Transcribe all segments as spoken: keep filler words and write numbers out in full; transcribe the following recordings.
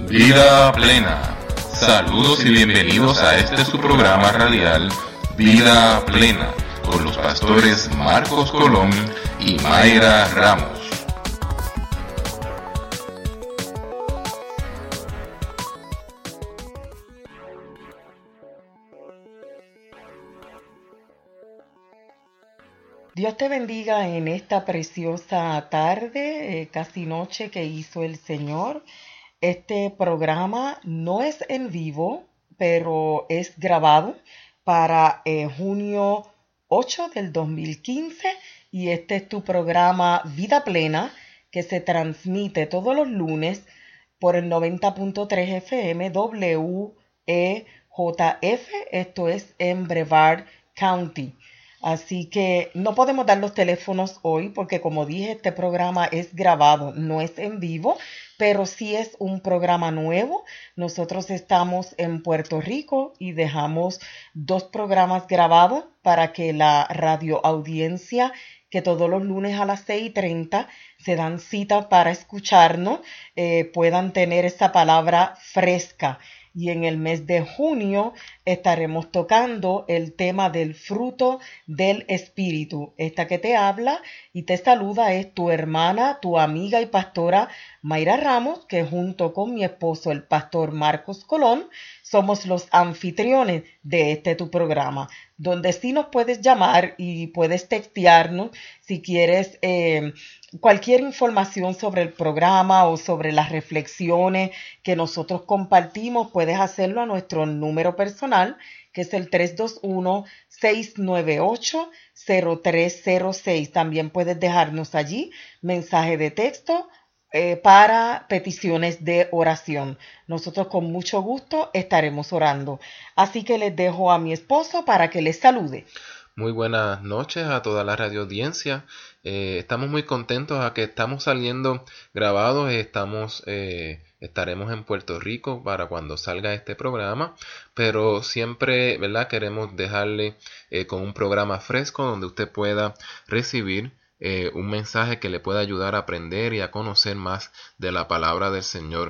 Vida Plena. Saludos y bienvenidos a este su programa radial Vida Plena con los pastores Marcos Colón y Mayra Ramos. Dios te bendiga en esta preciosa tarde, eh, casi noche que hizo el Señor. Este programa no es en vivo, pero es grabado para eh, junio ocho del dos mil quince y este es tu programa Vida Plena que se transmite todos los lunes por el noventa punto tres F M W E J F, esto es en Brevard County. Así que no podemos dar los teléfonos hoy porque, como dije, este programa es grabado, no es en vivo, pero sí es un programa nuevo. Nosotros estamos en Puerto Rico y dejamos dos programas grabados para que la radioaudiencia, que todos los lunes a las seis y treinta se dan cita para escucharnos, eh, puedan tener esa palabra fresca. Y en el mes de junio estaremos tocando el tema del fruto del Espíritu. Esta que te habla y te saluda es tu hermana, tu amiga y pastora Mayra Ramos, que junto con mi esposo, el pastor Marcos Colón, somos los anfitriones de este tu programa, donde sí nos puedes llamar y puedes textearnos si quieres eh, cualquier información sobre el programa o sobre las reflexiones que nosotros compartimos. Puedes hacerlo a nuestro número personal, que es el tres dos uno, seis nueve ocho, cero tres cero seis. También puedes dejarnos allí mensaje de texto eh, para peticiones de oración. Nosotros con mucho gusto estaremos orando. Así que les dejo a mi esposo para que les salude. Muy buenas noches a toda la radio audiencia. Eh, estamos muy contentos a que estamos saliendo grabados. Estamos, eh, estaremos en Puerto Rico para cuando salga este programa, pero siempre, ¿verdad? Queremos dejarle eh, con un programa fresco donde usted pueda recibir eh, un mensaje que le pueda ayudar a aprender y a conocer más de la palabra del Señor.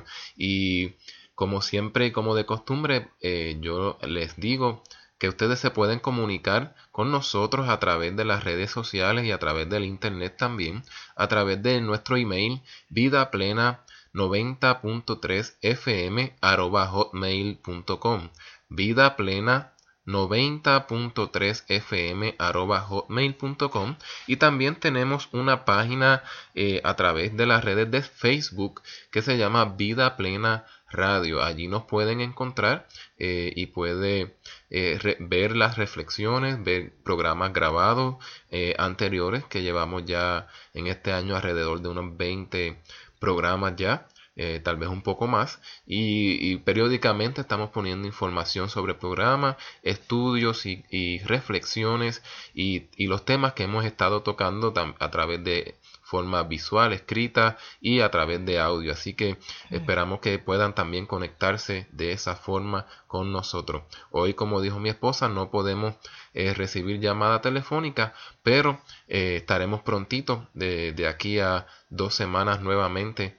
Y como siempre y como de costumbre, eh, yo les digo que ustedes se pueden comunicar con nosotros a través de las redes sociales y a través del internet también, a través de nuestro email vidaplena noventa punto tres f m arroba hotmail punto com, vidaplena noventa punto tres f m arroba hotmail punto com, y también tenemos una página eh, a través de las redes de Facebook que se llama Vida Plena Radio. Allí nos pueden encontrar eh, y puede eh, re- ver las reflexiones, ver programas grabados eh, anteriores que llevamos ya en este año alrededor de unos veinte programas ya. Eh, tal vez un poco más, y, y periódicamente estamos poniendo información sobre programas, estudios y, y reflexiones y, y los temas que hemos estado tocando tam- a través de forma visual, escrita y a través de audio. Así que esperamos que puedan también conectarse de esa forma con nosotros. Hoy, como dijo mi esposa, no podemos eh, recibir llamada telefónica, pero eh, estaremos prontito de, de aquí a dos semanas nuevamente.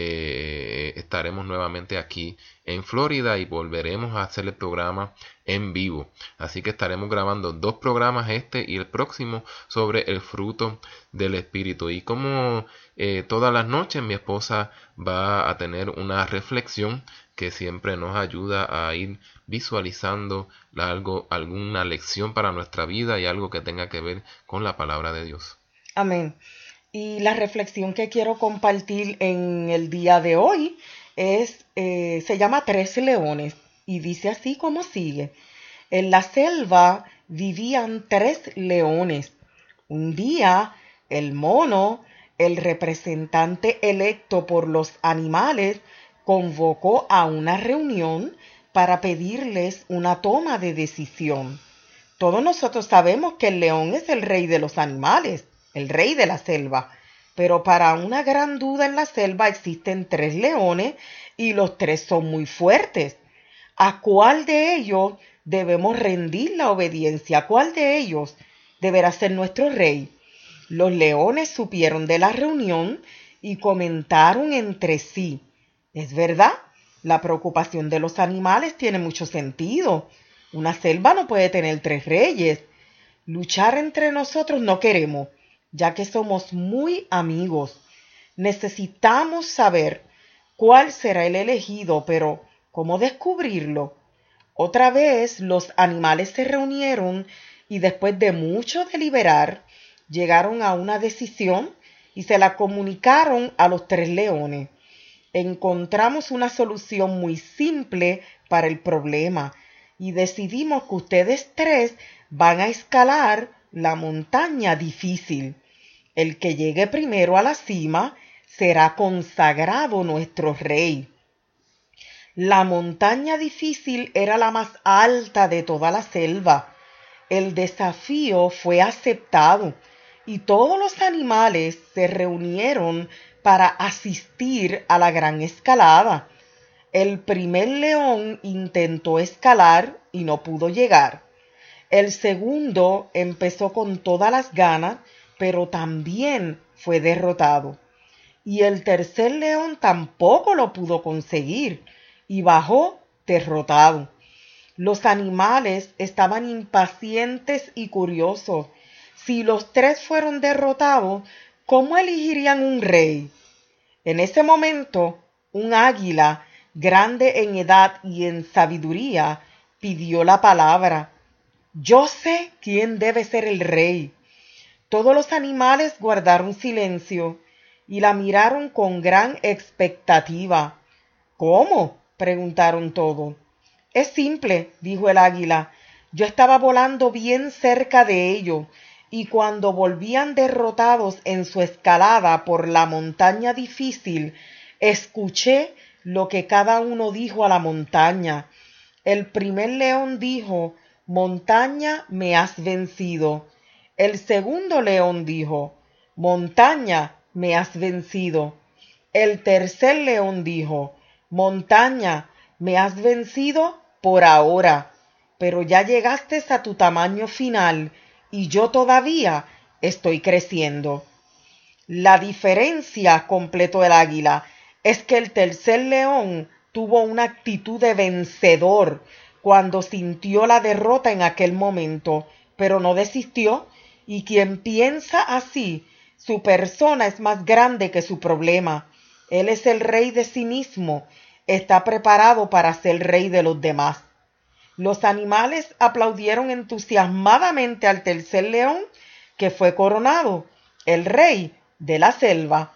Eh, estaremos nuevamente aquí en Florida y volveremos a hacer el programa en vivo. Así que estaremos grabando dos programas, este y el próximo, sobre el fruto del Espíritu. Y como eh, todas las noches mi esposa va a tener una reflexión que siempre nos ayuda a ir visualizando algo, alguna lección para nuestra vida y algo que tenga que ver con la palabra de Dios. Amén. Y la reflexión que quiero compartir en el día de hoy es, eh, se llama Tres Leones y dice así como sigue. En la selva vivían tres leones. Un día el mono, el representante electo por los animales, convocó a una reunión para pedirles una toma de decisión. Todos nosotros sabemos que el león es el rey de los animales, el rey de la selva, pero para una gran duda en la selva existen tres leones y los tres son muy fuertes. ¿A cuál de ellos debemos rendir la obediencia? ¿A cuál de ellos deberá ser nuestro rey? Los leones supieron de la reunión y comentaron entre sí. Es verdad, La preocupación de los animales tiene mucho sentido. Una selva no puede tener tres reyes. Luchar entre nosotros no queremos, ya que somos muy amigos. Necesitamos saber cuál será el elegido, pero ¿cómo descubrirlo? Otra vez los animales se reunieron y después de mucho deliberar, llegaron a una decisión y se la comunicaron a los tres leones. Encontramos una solución muy simple para el problema y decidimos que ustedes tres van a escalar la montaña difícil. El que llegue primero a la cima será consagrado nuestro rey. La montaña difícil era la más alta de toda la selva. El desafío fue aceptado y todos los animales se reunieron para asistir a la gran escalada. El primer león intentó escalar y no pudo llegar. El segundo empezó con todas las ganas, pero también fue derrotado. Y el tercer león tampoco lo pudo conseguir y bajó derrotado. Los animales estaban impacientes y curiosos. Si los tres fueron derrotados, ¿cómo elegirían un rey? En ese momento, un águila, grande en edad y en sabiduría, pidió la palabra. Yo sé quién debe ser el rey. Todos los animales guardaron silencio y la miraron con gran expectativa. ¿Cómo?, preguntaron todos. Es simple, dijo el águila. Yo estaba volando bien cerca de ellos, y cuando volvían derrotados en su escalada por la montaña difícil, escuché lo que cada uno dijo a la montaña. El primer león dijo: montaña, me has vencido. El segundo león dijo: montaña, me has vencido. El tercer león dijo: montaña, me has vencido por ahora, pero ya llegaste a tu tamaño final y yo todavía estoy creciendo. La diferencia, completó el águila, es que el tercer león tuvo una actitud de vencedor cuando sintió la derrota en aquel momento, pero no desistió, y quien piensa así, su persona es más grande que su problema. Él es el rey de sí mismo, está preparado para ser rey de los demás. Los animales aplaudieron entusiasmadamente al tercer león, que fue coronado, el rey de la selva.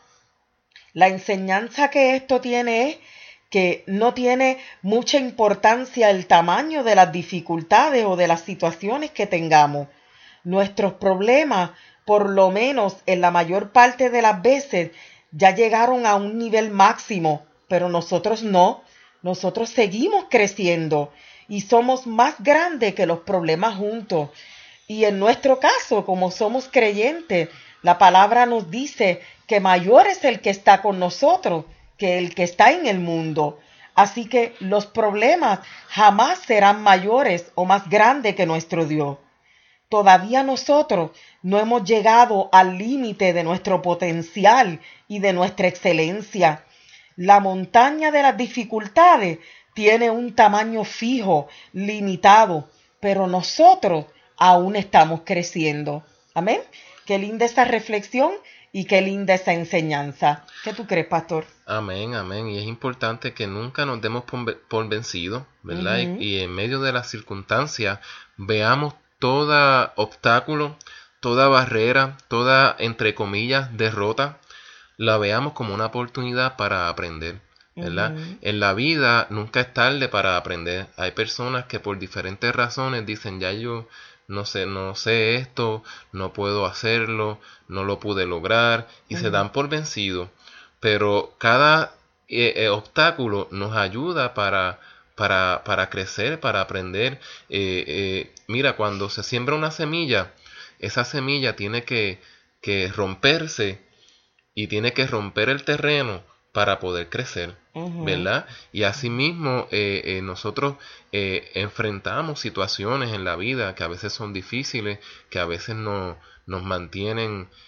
La enseñanza que esto tiene es que no tiene mucha importancia el tamaño de las dificultades o de las situaciones que tengamos. Nuestros problemas, por lo menos en la mayor parte de las veces, ya llegaron a un nivel máximo, pero nosotros no. Nosotros seguimos creciendo y somos más grandes que los problemas juntos. Y en nuestro caso, como somos creyentes, la palabra nos dice que mayor es el que está con nosotros que el que está en el mundo. Así que los problemas jamás serán mayores o más grandes que nuestro Dios. Todavía nosotros no hemos llegado al límite de nuestro potencial y de nuestra excelencia. La montaña de las dificultades tiene un tamaño fijo, limitado, pero nosotros aún estamos creciendo. Amén. Qué linda esa reflexión y qué linda esa enseñanza. ¿Qué tú crees, pastor? Amén, amén. Y es importante que nunca nos demos por, por vencidos, ¿verdad? Uh-huh. y, y en medio de las circunstancias veamos todo obstáculo, toda barrera, toda, entre comillas, derrota, la veamos como una oportunidad para aprender, ¿verdad? Uh-huh. En la vida nunca es tarde para aprender. Hay personas que por diferentes razones dicen, ya yo no sé, no sé esto, no puedo hacerlo, no lo pude lograr, y uh-huh. se dan por vencidos. Pero cada eh, eh, obstáculo nos ayuda para, para, para crecer, para aprender. Eh, eh, mira, cuando se siembra una semilla, esa semilla tiene que, que romperse y tiene que romper el terreno para poder crecer, uh-huh. ¿verdad? Y asimismo eh, eh, nosotros eh, enfrentamos situaciones en la vida que a veces son difíciles, que a veces no, nos mantienen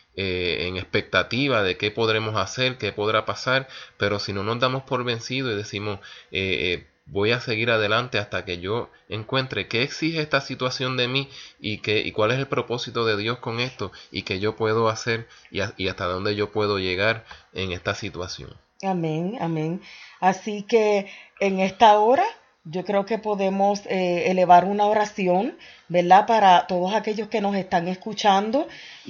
eh, en expectativa de qué podremos hacer, qué podrá pasar, pero si no nos damos por vencidos y decimos, eh, eh, voy a seguir adelante hasta que yo encuentre qué exige esta situación de mí y, qué, y cuál es el propósito de Dios con esto y qué yo puedo hacer y, a, y hasta dónde yo puedo llegar en esta situación. Amén, amén. Así que en esta hora yo creo que podemos eh, elevar una oración, ¿verdad? Para todos aquellos que nos están escuchando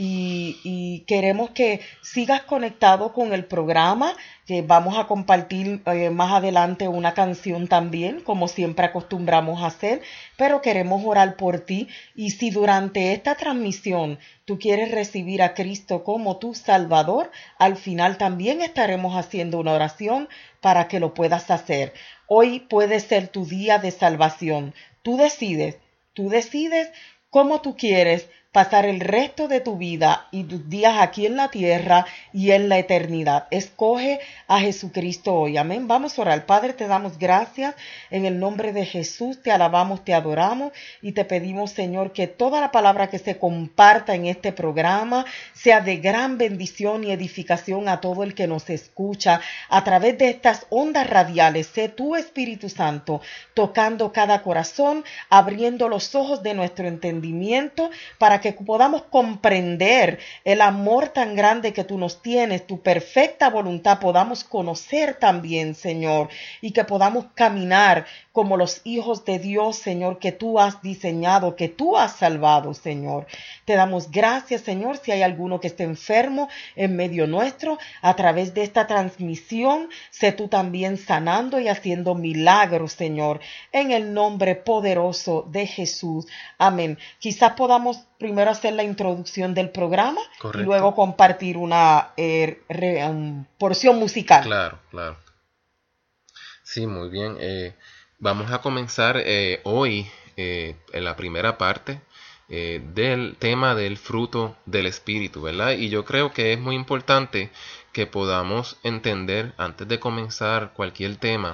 y, y queremos que sigas conectado con el programa, que vamos a compartir eh, más adelante una canción también, como siempre acostumbramos a hacer, pero queremos orar por ti. Y si durante esta transmisión tú quieres recibir a Cristo como tu Salvador, al final también estaremos haciendo una oración para que lo puedas hacer. Hoy puede ser tu día de salvación. Tú decides, tú decides cómo tú quieres pasar el resto de tu vida y tus días aquí en la tierra y en la eternidad. Escoge a Jesucristo hoy. Amén. Vamos a orar. Padre, te damos gracias en el nombre de Jesús. Te alabamos, te adoramos y te pedimos, Señor, que toda la palabra que se comparta en este programa sea de gran bendición y edificación a todo el que nos escucha a través de estas ondas radiales. Sé tu Espíritu Santo tocando cada corazón, abriendo los ojos de nuestro entendimiento para que podamos comprender el amor tan grande que tú nos tienes, tu perfecta voluntad, podamos conocer también, Señor, y que podamos caminar como los hijos de Dios, Señor, que tú has diseñado, que tú has salvado, Señor. Te damos gracias, Señor, si hay alguno que esté enfermo en medio nuestro, a través de esta transmisión, sé tú también sanando y haciendo milagros, Señor, en el nombre poderoso de Jesús. Amén. Quizás podamos primero hacer la introducción del programa. Correcto. Y luego compartir una eh, re, um, porción musical. Claro, claro. Sí, muy bien. Eh, vamos a comenzar eh, hoy eh, en la primera parte eh, del tema del fruto del Espíritu, ¿verdad? Y yo creo que es muy importante que podamos entender, antes de comenzar cualquier tema,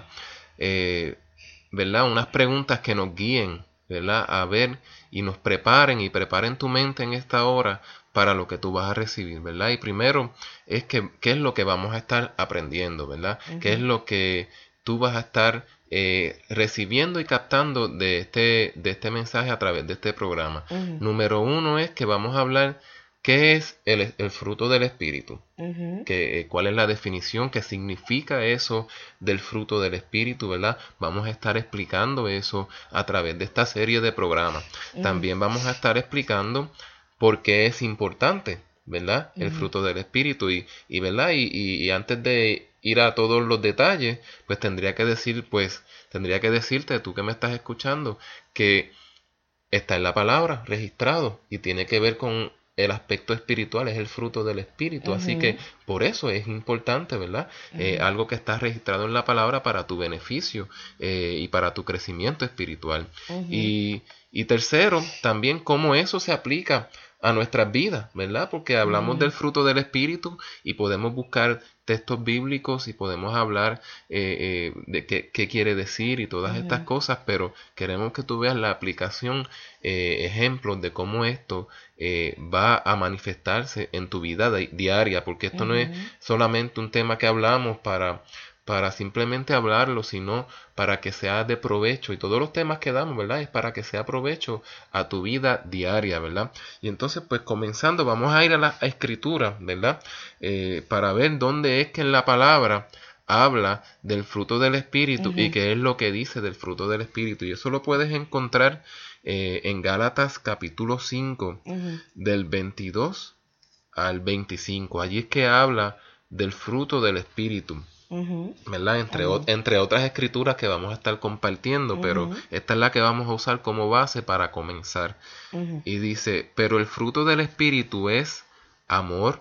eh, ¿verdad? Unas preguntas que nos guíen, ¿verdad? A ver y nos preparen y preparen tu mente en esta hora para lo que tú vas a recibir, ¿verdad? Y primero es que qué es lo que vamos a estar aprendiendo, ¿verdad? Uh-huh. ¿Qué es lo que tú vas a estar eh, recibiendo y captando de este, de este mensaje a través de este programa? Uh-huh. Número uno es que vamos a hablar qué es el, el fruto del Espíritu, uh-huh. que, cuál es la definición, qué significa eso del fruto del Espíritu, ¿verdad? Vamos a estar explicando eso a través de esta serie de programas. Uh-huh. También vamos a estar explicando por qué es importante, ¿verdad? Uh-huh. El fruto del Espíritu y, y ¿verdad? Y, y, y antes de ir a todos los detalles, pues tendría que decir, pues, tendría que decirte, tú que me estás escuchando, que está en la palabra, registrado, y tiene que ver con el aspecto espiritual, es el fruto del Espíritu. Uh-huh. Así que por eso es importante, ¿verdad? Uh-huh. Eh, algo que está registrado en la palabra para tu beneficio eh, y para tu crecimiento espiritual. Uh-huh. Y, y tercero, también cómo eso se aplica a nuestras vidas, ¿verdad? Porque hablamos uh-huh. del fruto del Espíritu y podemos buscar textos bíblicos y podemos hablar eh, eh, de qué, qué quiere decir y todas uh-huh. estas cosas, pero queremos que tú veas la aplicación, eh, ejemplos de cómo esto eh, va a manifestarse en tu vida di- diaria, porque esto uh-huh. no es solamente un tema que hablamos para... para simplemente hablarlo, sino para que sea de provecho. Y todos los temas que damos, ¿verdad? Es para que sea provecho a tu vida diaria, ¿verdad? Y entonces, pues comenzando, vamos a ir a la escritura, ¿verdad? Eh, para ver dónde es que en la palabra habla del fruto del Espíritu uh-huh. y qué es lo que dice del fruto del Espíritu. Y eso lo puedes encontrar eh, en Gálatas capítulo cinco, uh-huh. del veintidós al veinticinco. Allí es que habla del fruto del Espíritu. Uh-huh. ¿Verdad? Entre, uh-huh. o, entre otras escrituras que vamos a estar compartiendo, uh-huh. pero esta es la que vamos a usar como base para comenzar. Uh-huh. Y dice, pero el fruto del Espíritu es amor,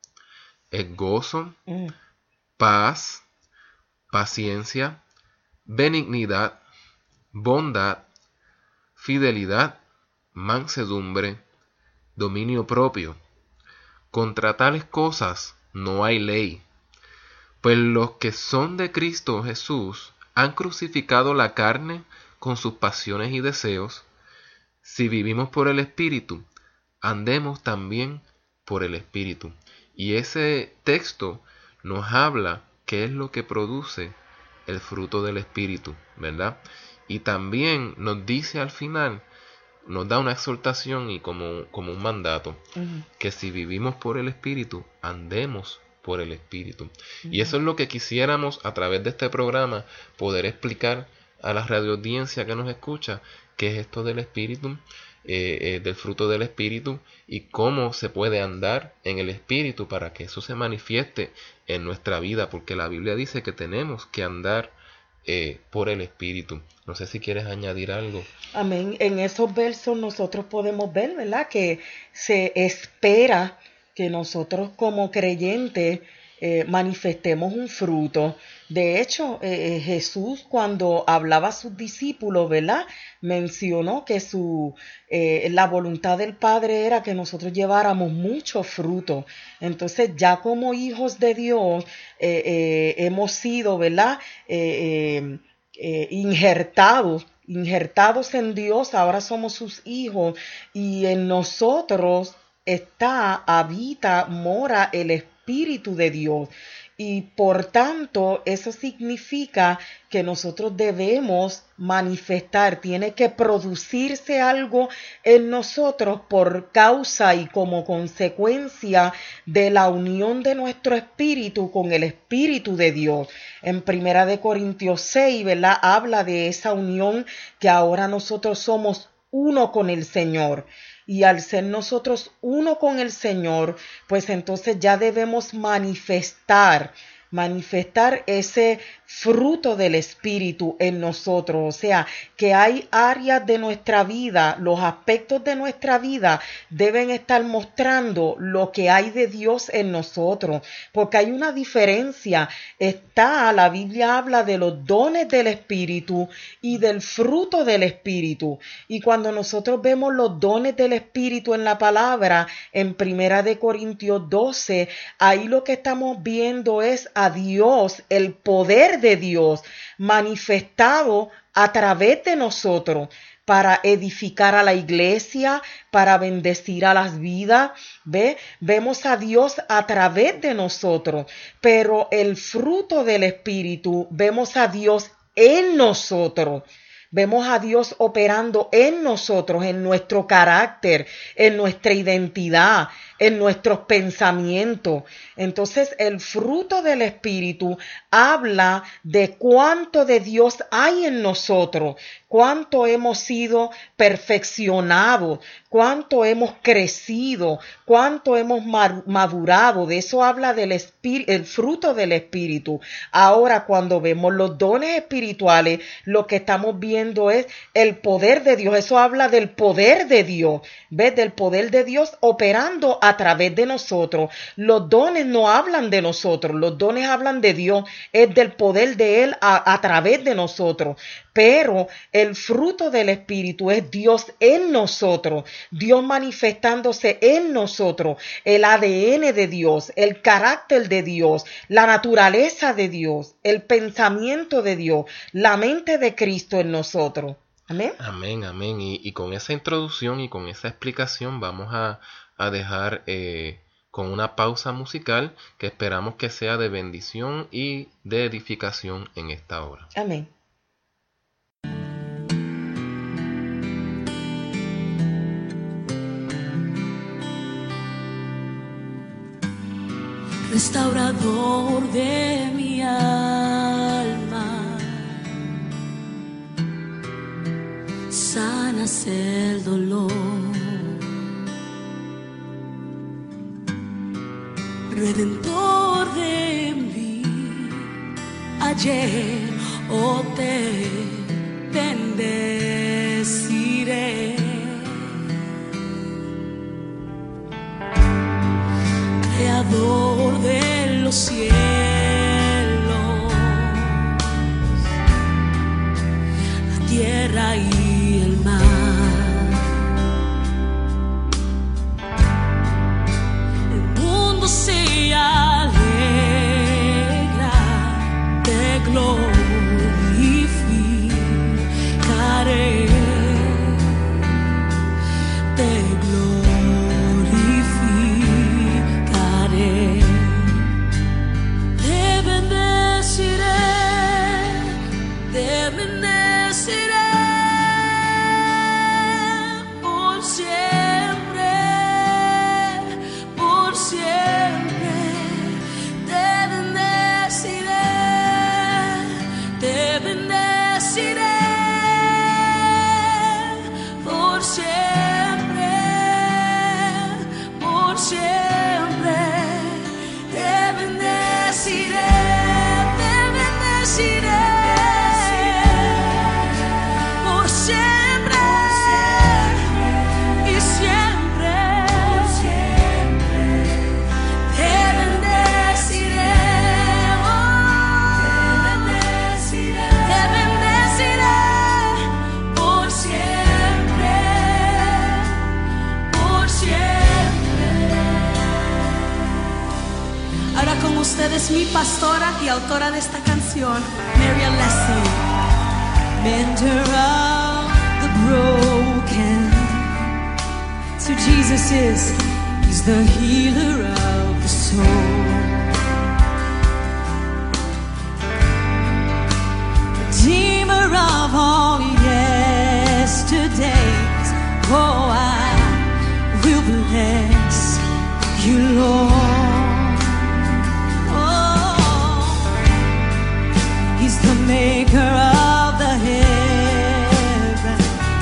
es gozo, uh-huh. paz, paciencia, benignidad, bondad, fidelidad, mansedumbre, dominio propio. Contra tales cosas no hay ley. Pues los que son de Cristo Jesús han crucificado la carne con sus pasiones y deseos. Si vivimos por el Espíritu, andemos también por el Espíritu. Y ese texto nos habla qué es lo que produce el fruto del Espíritu, ¿verdad? Y también nos dice al final, nos da una exhortación y como, como un mandato, uh-huh. que si vivimos por el Espíritu, andemos por el Espíritu. Uh-huh. Y eso es lo que quisiéramos a través de este programa poder explicar a la radioaudiencia que nos escucha, qué es esto del Espíritu, eh, eh, del fruto del Espíritu y cómo se puede andar en el Espíritu para que eso se manifieste en nuestra vida, porque la Biblia dice que tenemos que andar eh, por el Espíritu. No sé si quieres añadir algo. Amén. En esos versos nosotros podemos ver, ¿verdad?, que se espera que nosotros como creyentes eh, manifestemos un fruto. De hecho, eh, Jesús cuando hablaba a sus discípulos, ¿verdad?, mencionó que su eh, la voluntad del Padre era que nosotros lleváramos mucho fruto. Entonces, ya como hijos de Dios eh, eh, hemos sido, ¿verdad?, eh, eh, eh, injertados, injertados en Dios. Ahora somos sus hijos y en nosotros está, habita, mora el Espíritu de Dios. Y por tanto, eso significa que nosotros debemos manifestar, tiene que producirse algo en nosotros por causa y como consecuencia de la unión de nuestro espíritu con el Espíritu de Dios. En Primera de Corintios seis, ¿verdad?, habla de esa unión que ahora nosotros somos uno con el Señor. Y al ser nosotros uno con el Señor, pues entonces ya debemos manifestar, manifestar ese fruto del Espíritu en nosotros. O sea, que hay áreas de nuestra vida, los aspectos de nuestra vida deben estar mostrando lo que hay de Dios en nosotros, porque hay una diferencia. Está, la Biblia habla de los dones del Espíritu y del fruto del Espíritu. Y cuando nosotros vemos los dones del Espíritu en la palabra, en Primera de Corintios doce, ahí lo que estamos viendo es a Dios, el poder de Dios manifestado a través de nosotros para edificar a la iglesia, para bendecir a las vidas. ¿Ve? Vemos a Dios a través de nosotros, pero el fruto del Espíritu, vemos a Dios en nosotros. Vemos a Dios operando en nosotros, en nuestro carácter, en nuestra identidad, en nuestros pensamientos. Entonces, el fruto del Espíritu habla de cuánto de Dios hay en nosotros, cuánto hemos sido perfeccionados, cuánto hemos crecido, cuánto hemos madurado. De eso habla del espíritu, el fruto del Espíritu. Ahora, cuando vemos los dones espirituales, lo que estamos viendo es el poder de Dios. Eso habla del poder de Dios, ¿ves? Del poder de Dios operando a través de nosotros. Los dones no hablan de nosotros, los dones hablan de Dios, es del poder de Él a, a través de nosotros. Pero el fruto del Espíritu es Dios en nosotros, Dios manifestándose en nosotros, el A D N de Dios, el carácter de Dios, la naturaleza de Dios, el pensamiento de Dios, la mente de Cristo en nosotros. Amén. Amén, amén. Y, y con esa introducción y con esa explicación vamos a, a dejar eh, con una pausa musical que esperamos que sea de bendición y de edificación en esta hora. Amén. Restaurador de mi alma, sanas el dolor, Redentor de mí, ayer o te bendeciré. Creador de los cielos, la tierra y el mar, el mundo se alegra, te glorificaré, te glorificaré. es mi pastora y autora de esta canción, Mary Leslie. Mender of the broken. So Jesus is, he's the healer of the soul. Redeemer of all yesterdays. Oh, I will bless you, Lord. Oh, he's the maker of the heaven,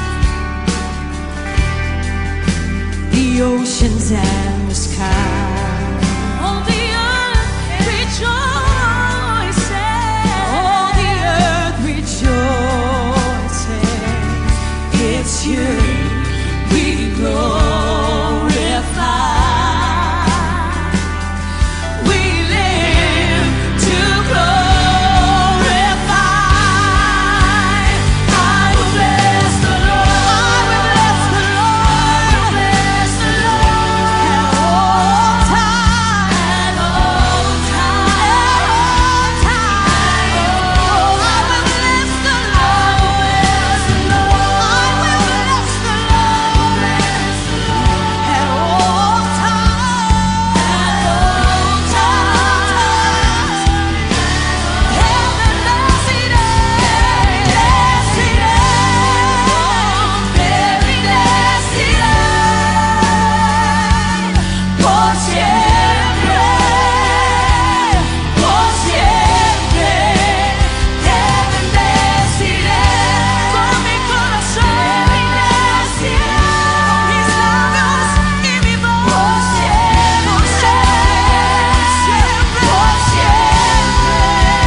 the oceans and the sky. Oh, the earth rejoices. Oh, the earth rejoices. It's you we glorify. We live to glorify. I will bless the Lord. I will bless the Lord. At all times. At all times. At all times. Oh, I will bless the Lord. I will bless the Lord. At all times. At all times. Heaven does it all. Does it all. Mary does it all. Por siempre. Por siempre. Heaven does it all. Con mi corazón. Heaven does it all. Mis labios y mi voz. Por siempre. Por siempre.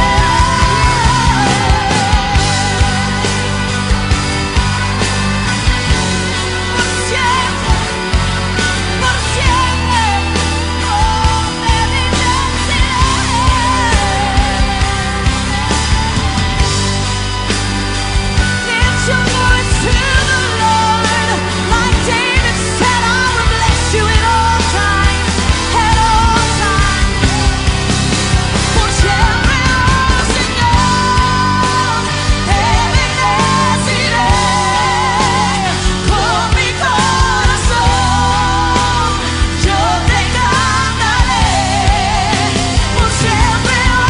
Por siempre. Por siempre. Oh, Heaven does it all. Lift your voice to the Lord. Like David said, I will bless you at all times. At all times. Por siempre, oh Señor. Heaven does it all. Con mi corazón yo te cantaré. Por siempre, oh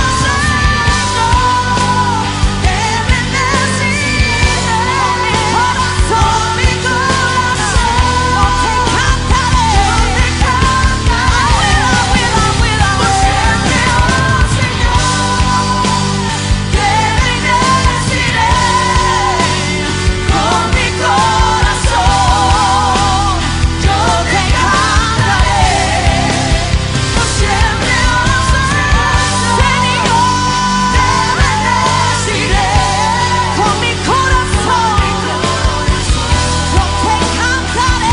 Señor. Heaven does it all. Con mi corazón yo te cantaré. Yo te cantaré. I will, I will, I will. Por siempre, oh Señor. Heaven does it all. Con mi corazón yo te cantaré. Por siempre, oh Señor. Heaven does it all. Con mi corazón yo te cantaré.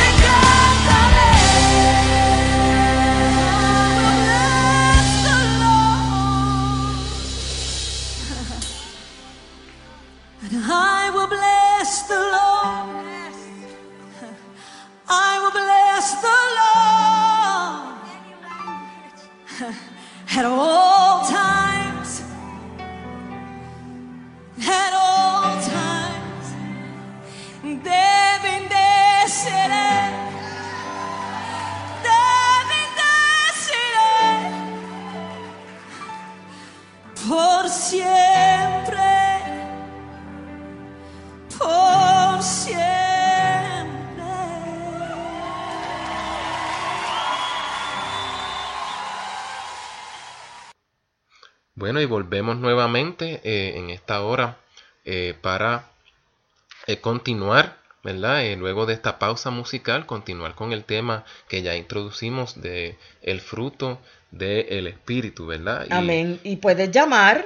I will bless the Lord. I will bless the Lord. At all times. At all times. Deben de ser. Deben de ser. Por siempre. Por siempre. Bueno, y volvemos nuevamente eh, en esta hora eh, para eh, continuar, ¿verdad? Eh, luego de esta pausa musical, continuar con el tema que ya introducimos de el fruto del Espíritu, ¿verdad? Y- Amén. Y puedes llamar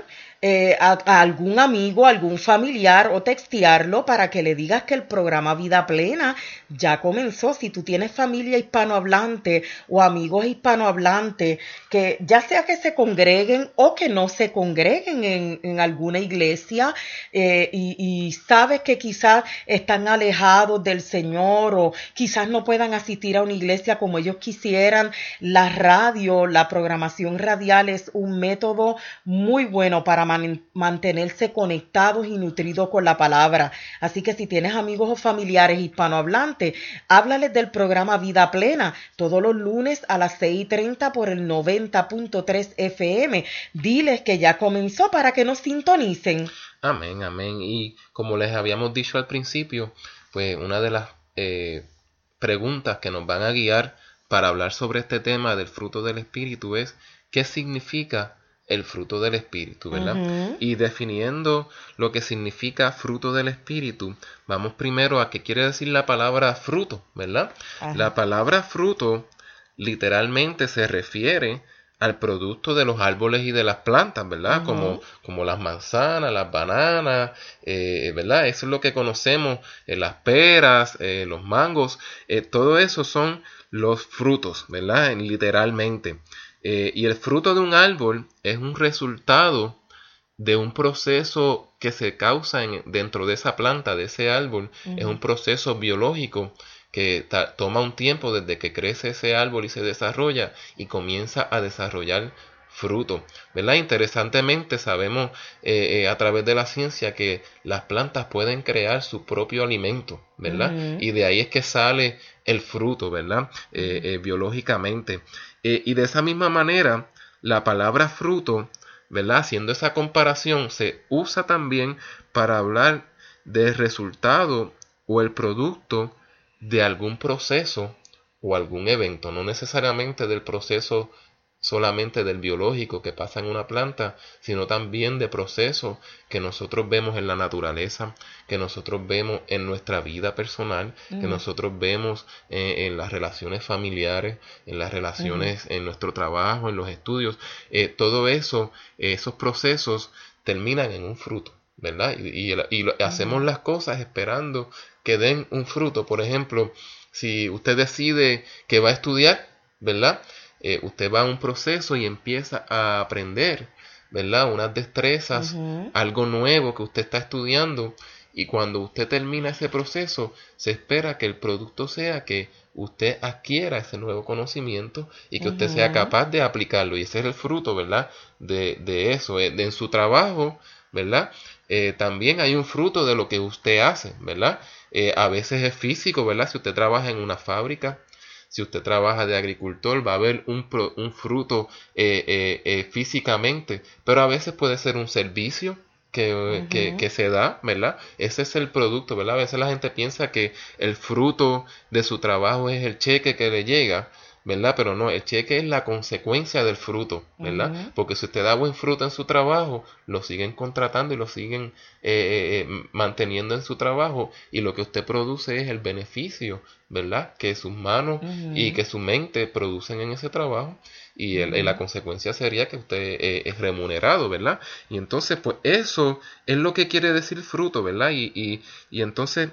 eh, a, a algún amigo, algún familiar o textearlo para que le digas que el programa Vida Plena ya comenzó. Si tú tienes familia hispanohablante o amigos hispanohablantes, que ya sea que se congreguen o que no se congreguen en, en alguna iglesia eh, y, y sabes que quizás están alejados del Señor o quizás no puedan asistir a una iglesia como ellos quisieran, la radio, la programación radial es un método muy bueno para man- mantenerse conectados y nutridos con la palabra. Así que si tienes amigos o familiares hispanohablantes, háblales del programa Vida Plena todos los lunes a las seis y treinta por el noventa punto tres F M. Diles que ya comenzó para que nos sintonicen. Amén, amén. Y como les habíamos dicho al principio, pues una de las eh, preguntas que nos van a guiar para hablar sobre este tema del fruto del Espíritu es ¿qué significa el fruto del Espíritu, verdad? Uh-huh. Y definiendo lo que significa fruto del Espíritu, vamos primero a qué quiere decir la palabra fruto, ¿verdad? Uh-huh. La palabra fruto literalmente se refiere al producto de los árboles y de las plantas, ¿verdad? Uh-huh. Como, como las manzanas, las bananas, eh, ¿verdad? Eso es lo que conocemos, eh, las peras, eh, los mangos, eh, todo eso son los frutos, ¿verdad? Literalmente. Eh, y el fruto de un árbol es un resultado de un proceso que se causa en, dentro de esa planta, de ese árbol. Uh-huh. Es un proceso biológico que ta- toma un tiempo desde que crece ese árbol y se desarrolla y comienza a desarrollar fruto, ¿verdad? Interesantemente sabemos eh, eh, a través de la ciencia que las plantas pueden crear su propio alimento, ¿verdad? Uh-huh. Y de ahí es que sale el fruto, ¿verdad? Eh, eh, biológicamente. Eh, y de esa misma manera, la palabra fruto, ¿verdad? Haciendo esa comparación, se usa también para hablar del resultado o el producto de algún proceso o algún evento, no necesariamente del proceso solamente del biológico que pasa en una planta, sino también de procesos que nosotros vemos en la naturaleza, que nosotros vemos en nuestra vida personal, uh-huh. que nosotros vemos eh, en las relaciones familiares, en las relaciones, uh-huh. en nuestro trabajo, en los estudios. Eh, todo eso, eh, esos procesos terminan en un fruto, ¿verdad? Y, y, y uh-huh. hacemos las cosas esperando que den un fruto. Por ejemplo, si usted decide que va a estudiar, ¿verdad? Eh, usted va a un proceso y empieza a aprender, ¿verdad? Unas destrezas, uh-huh. algo nuevo que usted está estudiando, y cuando usted termina ese proceso, se espera que el producto sea que usted adquiera ese nuevo conocimiento y que uh-huh. usted sea capaz de aplicarlo, y ese es el fruto, ¿verdad? De, de eso, de, en su trabajo, ¿verdad? Eh, también hay un fruto de lo que usted hace, ¿verdad? Eh, a veces es físico, ¿verdad? Si usted trabaja en una fábrica, si usted trabaja de agricultor, va a haber un, pro, un fruto eh, eh, eh, físicamente, pero a veces puede ser un servicio que, uh-huh. que, que se da, ¿verdad? Ese es el producto, ¿verdad? A veces la gente piensa que el fruto de su trabajo es el cheque que le llega, ¿verdad? Pero no, el cheque es la consecuencia del fruto, ¿verdad? Uh-huh. Porque si usted da buen fruto en su trabajo, lo siguen contratando y lo siguen eh, eh, manteniendo en su trabajo, y lo que usted produce es el beneficio, ¿verdad? Que sus manos uh-huh. y que su mente producen en ese trabajo, y, el, uh-huh. y la consecuencia sería que usted eh, es remunerado, ¿verdad? Y entonces, pues eso es lo que quiere decir fruto, ¿verdad? Y, y, y entonces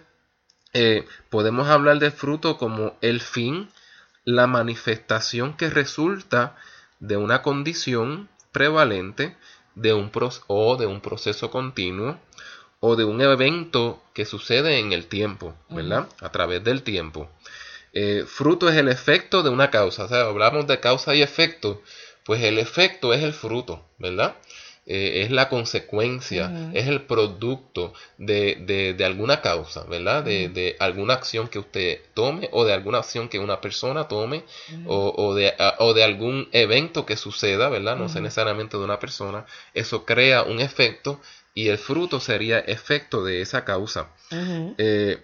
eh, podemos hablar de fruto como el fin, la manifestación que resulta de una condición prevalente de un pro- o de un proceso continuo o de un evento que sucede en el tiempo, ¿verdad? Uh-huh. A través del tiempo. Eh, fruto es el efecto de una causa. O sea, hablamos de causa y efecto, pues el efecto es el fruto, ¿verdad? Eh, es la consecuencia, uh-huh. es el producto de, de, de alguna causa, ¿verdad? De, uh-huh. de alguna acción que usted tome, o de alguna acción que una persona tome, uh-huh. o, o, de, a, o de algún evento que suceda, ¿verdad? No uh-huh. sé necesariamente de una persona. Eso crea un efecto, y el fruto sería efecto de esa causa. Uh-huh. Eh,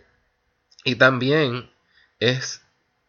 y también es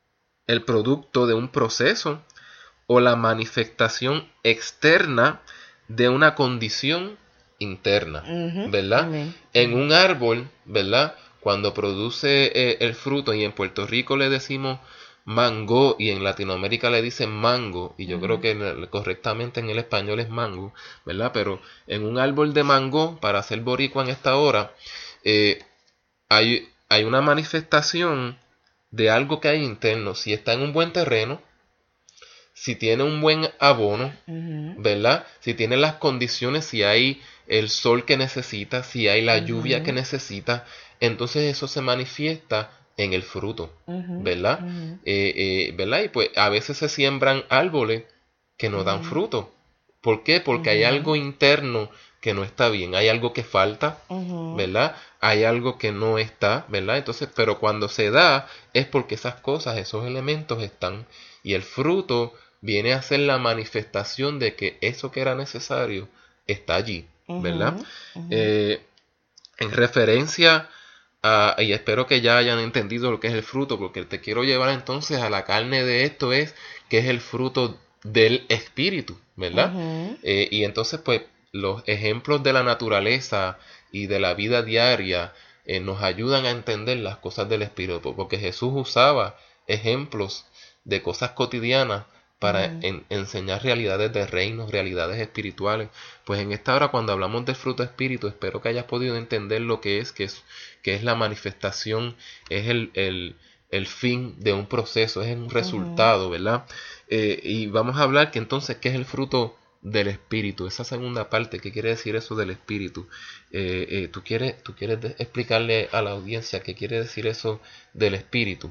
el producto de un proceso o la manifestación externa de una condición interna, uh-huh. ¿verdad? Amén. En un árbol, ¿verdad? Cuando produce eh, el fruto, y en Puerto Rico le decimos mango y en Latinoamérica le dicen mango, y yo Ujú. creo que en el- correctamente en el español es mango, ¿verdad? Pero en un árbol de mango, para ser boricua en esta hora, eh, hay, hay una manifestación de algo que hay interno. Si está en un buen terreno, si tiene un buen abono, Ujú. ¿verdad? Si tiene las condiciones, si hay el sol que necesita, si hay la lluvia que Ujú. necesita, entonces eso se manifiesta en el fruto, Ujú. ¿verdad? Ujú. Eh, eh, ¿verdad? Y pues a veces se siembran árboles que no dan Ujú. fruto. ¿Por qué? Porque hay Ujú. algo interno que no está bien, hay algo que falta, Ujú. ¿verdad? Hay algo que no está, ¿verdad? Entonces, pero cuando se da es porque esas cosas, esos elementos están, y el fruto viene a ser la manifestación de que eso que era necesario está allí, ¿verdad? Ujú. Ujú. Eh, en referencia a, y espero que ya hayan entendido lo que es el fruto, porque te quiero llevar entonces a la carne de esto, es que es el fruto del espíritu, ¿verdad? Ujú. Eh, y entonces pues los ejemplos de la naturaleza y de la vida diaria eh, nos ayudan a entender las cosas del espíritu, porque Jesús usaba ejemplos de cosas cotidianas para Ujú. en- enseñar realidades de reinos, realidades espirituales. Pues en esta hora, cuando hablamos del fruto espíritu, espero que hayas podido entender lo que es, que es, que es la manifestación, es el, el, el fin de un proceso, es un Ujú. resultado, ¿verdad? Eh, y vamos a hablar que entonces, ¿qué es el fruto del espíritu? Esa segunda parte, ¿qué quiere decir eso del espíritu? Eh, eh, ¿tú quieres, tú quieres de- explicarle a la audiencia qué quiere decir eso del espíritu?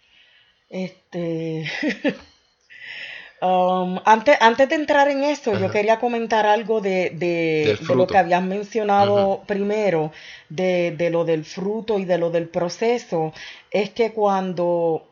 Este, um, antes, antes de entrar en eso, yo Ajá. quería comentar algo de, de, Del de lo que fruto. habías Ujú. mencionado primero, de, de lo del fruto y de lo del proceso. Es que cuando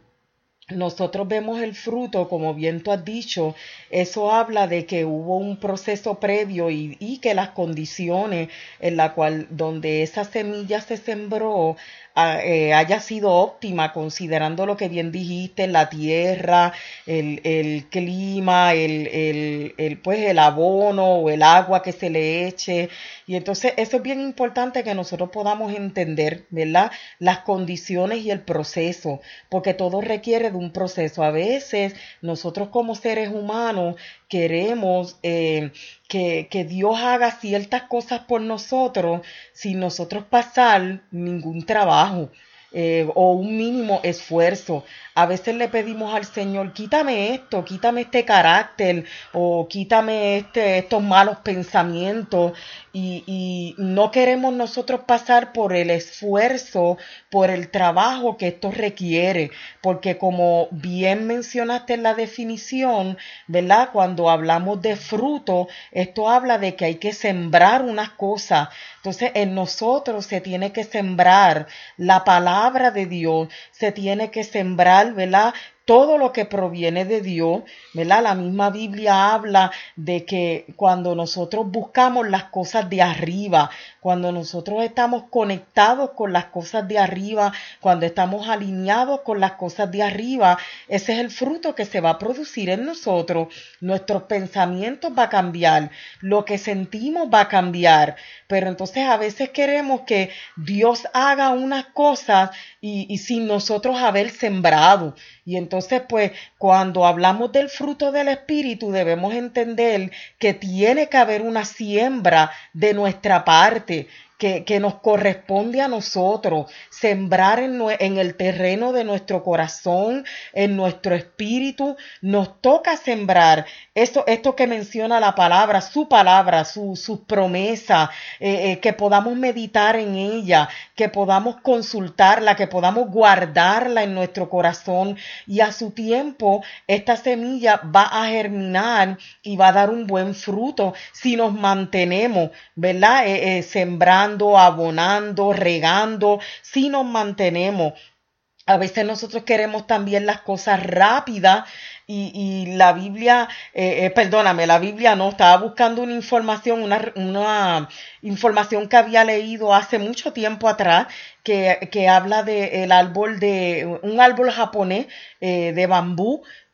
nosotros vemos el fruto, como bien tú has dicho, eso habla de que hubo un proceso previo y, y que las condiciones en la cual donde esa semilla se sembró a- eh, haya sido óptima, considerando lo que bien dijiste, la tierra, el, el clima, el, el, el, pues el abono o el agua que se le eche. Y entonces eso es bien importante que nosotros podamos entender, ¿verdad? Las condiciones y el proceso, porque todo requiere de un proceso. A veces nosotros como seres humanos queremos eh, que, que Dios haga ciertas cosas por nosotros sin nosotros pasar ningún trabajo. Eh, o un mínimo esfuerzo. A veces le pedimos al Señor, quítame esto, quítame este carácter o quítame este, estos malos pensamientos y, y no queremos nosotros pasar por el esfuerzo, por el trabajo que esto requiere, porque como bien mencionaste en la definición, ¿verdad? Cuando hablamos de fruto, esto habla de que hay que sembrar unas cosas. Entonces en nosotros se tiene que sembrar la palabra de Dios, se tiene que sembrar, ¿verdad? Todo lo que proviene de Dios, ¿verdad? La misma Biblia habla de que cuando nosotros buscamos las cosas de arriba, cuando nosotros estamos conectados con las cosas de arriba, cuando estamos alineados con las cosas de arriba, ese es el fruto que se va a producir en nosotros. Nuestros pensamientos va a cambiar, lo que sentimos va a cambiar, pero entonces a veces queremos que Dios haga unas cosas y, y sin nosotros haber sembrado. Y entonces, pues, cuando hablamos del fruto del Espíritu, debemos entender que tiene que haber una siembra de nuestra parte, que, que nos corresponde a nosotros, sembrar en, nue- en el terreno de nuestro corazón, en nuestro espíritu, nos toca sembrar eso, esto que menciona la palabra, su palabra, su, sus promesas, eh, eh, que podamos meditar en ella, que podamos consultarla, que podamos guardarla en nuestro corazón y a su tiempo esta semilla va a germinar y va a dar un buen fruto si nos mantenemos, ¿verdad? Eh, eh, sembrando, abonando, regando, si nos mantenemos. A veces nosotros queremos también las cosas rápidas y, y la Biblia, eh, eh, perdóname, la Biblia no, estaba buscando una información, una, una información que había leído hace mucho tiempo atrás que, que habla de el árbol de, un árbol japonés eh, de bambú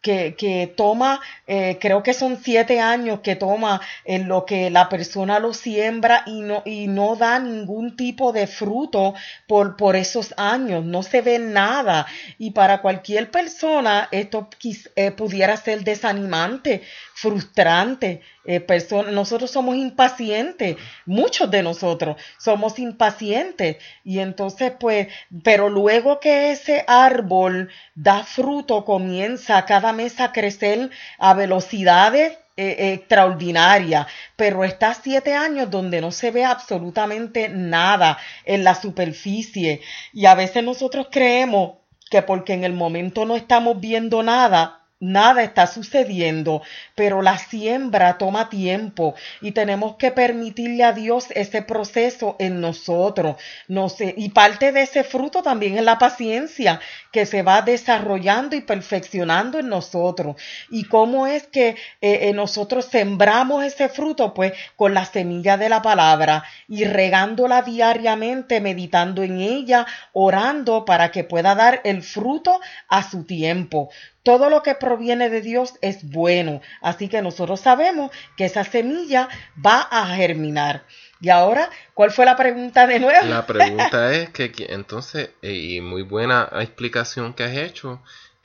que, que toma, eh, creo que son siete años que toma en lo que la persona lo siembra y no, y no da ningún tipo de fruto por, por esos años, no se ve nada. Y para cualquier persona esto quis, eh, pudiera ser desanimante, frustrante. Eh, persona, nosotros somos impacientes, muchos de nosotros somos impacientes, y entonces pues, pero luego que ese árbol da fruto, comienza cada mes a crecer a velocidades eh, extraordinarias, pero está siete años donde no se ve absolutamente nada en la superficie, y a veces nosotros creemos que porque en el momento no estamos viendo nada, nada está sucediendo, pero la siembra toma tiempo y tenemos que permitirle a Dios ese proceso en nosotros. No sé, y parte de ese fruto también es la paciencia que se va desarrollando y perfeccionando en nosotros. ¿Y cómo es que eh, eh, nosotros sembramos ese fruto? Pues con la semilla de la palabra y regándola diariamente, meditando en ella, orando para que pueda dar el fruto a su tiempo. Todo lo que proviene de Dios es bueno, así que nosotros sabemos que esa semilla va a germinar. Y ahora, ¿cuál fue la pregunta de nuevo? La pregunta es que, que entonces, eh, y muy buena explicación que has hecho,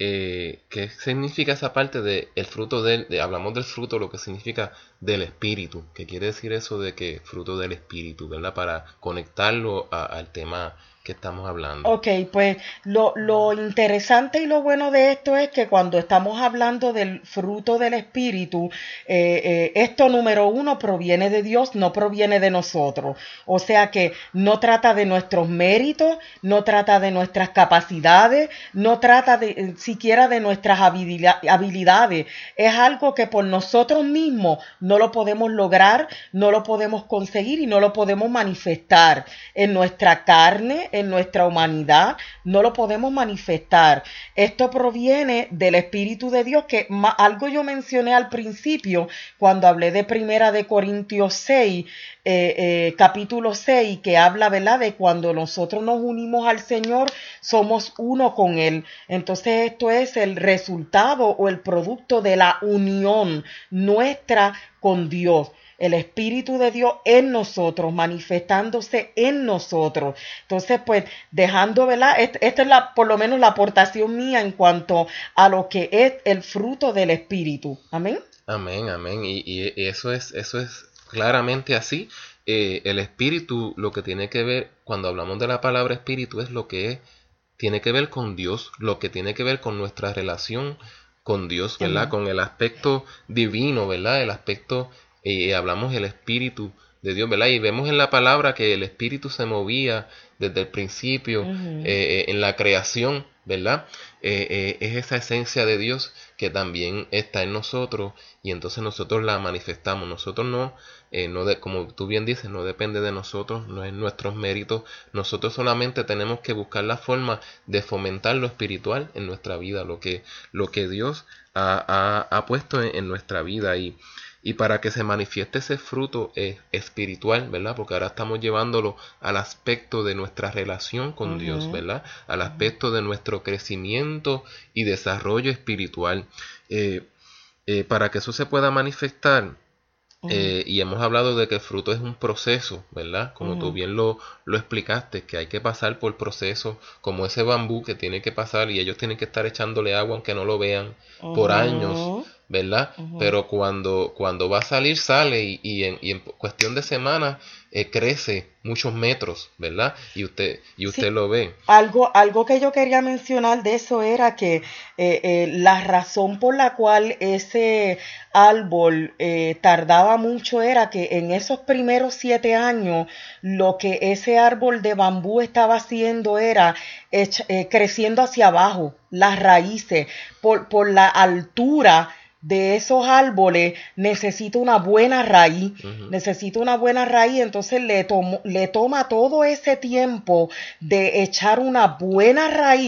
eh, ¿qué significa esa parte de el fruto del, de, hablamos del fruto, lo que significa del espíritu? ¿Qué quiere decir eso de que fruto del espíritu, verdad? Para conectarlo a, al tema que estamos hablando. Ok, pues lo, lo interesante y lo bueno de esto es que cuando estamos hablando del fruto del Espíritu, eh, eh, esto número uno proviene de Dios, no proviene de nosotros. O sea que no trata de nuestros méritos, no trata de nuestras capacidades, no trata de eh, siquiera de nuestras habilidad, habilidades. Es algo que por nosotros mismos no lo podemos lograr, no lo podemos conseguir y no lo podemos manifestar en nuestra carne, en nuestra humanidad, no lo podemos manifestar. Esto proviene del Espíritu de Dios, que ma, algo yo mencioné al principio cuando hablé de Primera de Corintios seis, eh, eh, capítulo seis, que habla, ¿verdad?, de cuando nosotros nos unimos al Señor, somos uno con Él. Entonces esto es el resultado o el producto de la unión nuestra con Dios. El Espíritu de Dios en nosotros, manifestándose en nosotros. Entonces, pues, dejando, ¿verdad? Esta es la, por lo menos la aportación mía en cuanto a lo que es el fruto del Espíritu. Amén. Amén, amén. Y, y eso es, eso es claramente así. Eh, el Espíritu, lo que tiene que ver, cuando hablamos de la palabra Espíritu, es lo que es, tiene que ver con Dios, lo que tiene que ver con nuestra relación con Dios, ¿verdad? Amén. Con el aspecto divino, ¿verdad? El aspecto y hablamos del Espíritu de Dios, ¿verdad? Y vemos en la palabra que el Espíritu se movía desde el principio, uh-huh. eh, en la creación, ¿verdad? Eh, eh, es esa esencia de Dios que también está en nosotros y entonces nosotros la manifestamos. Nosotros no, eh, no de, como tú bien dices, no depende de nosotros, no es nuestros méritos. Nosotros solamente tenemos que buscar la forma de fomentar lo espiritual en nuestra vida, lo que, lo que Dios ha, ha, ha puesto en, en nuestra vida. Y Y para que se manifieste ese fruto eh, espiritual, ¿verdad? Porque ahora estamos llevándolo al aspecto de nuestra relación con uh-huh. Dios, ¿verdad? Al aspecto de nuestro crecimiento y desarrollo espiritual. Eh, eh, para que eso se pueda manifestar, uh-huh. eh, y hemos hablado de que el fruto es un proceso, ¿verdad? Como uh-huh. tú bien lo, lo explicaste, que hay que pasar por procesos, como ese bambú que tiene que pasar y ellos tienen que estar echándole agua aunque no lo vean uh-huh. por años, ¿verdad? Uh-huh. Pero cuando, cuando va a salir, sale y, y, en, y en cuestión de semanas eh, crece muchos metros, ¿verdad? Y usted, y usted sí, lo ve. Algo, algo que yo quería mencionar de eso era que eh, eh, la razón por la cual ese árbol eh, tardaba mucho era que en esos primeros siete años lo que ese árbol de bambú estaba haciendo era eh, eh, creciendo hacia abajo, las raíces, por, por la altura de esos árboles necesita una buena raíz, uh-huh. necesita una buena raíz, entonces le, tomo, le toma todo ese tiempo de echar una buena raíz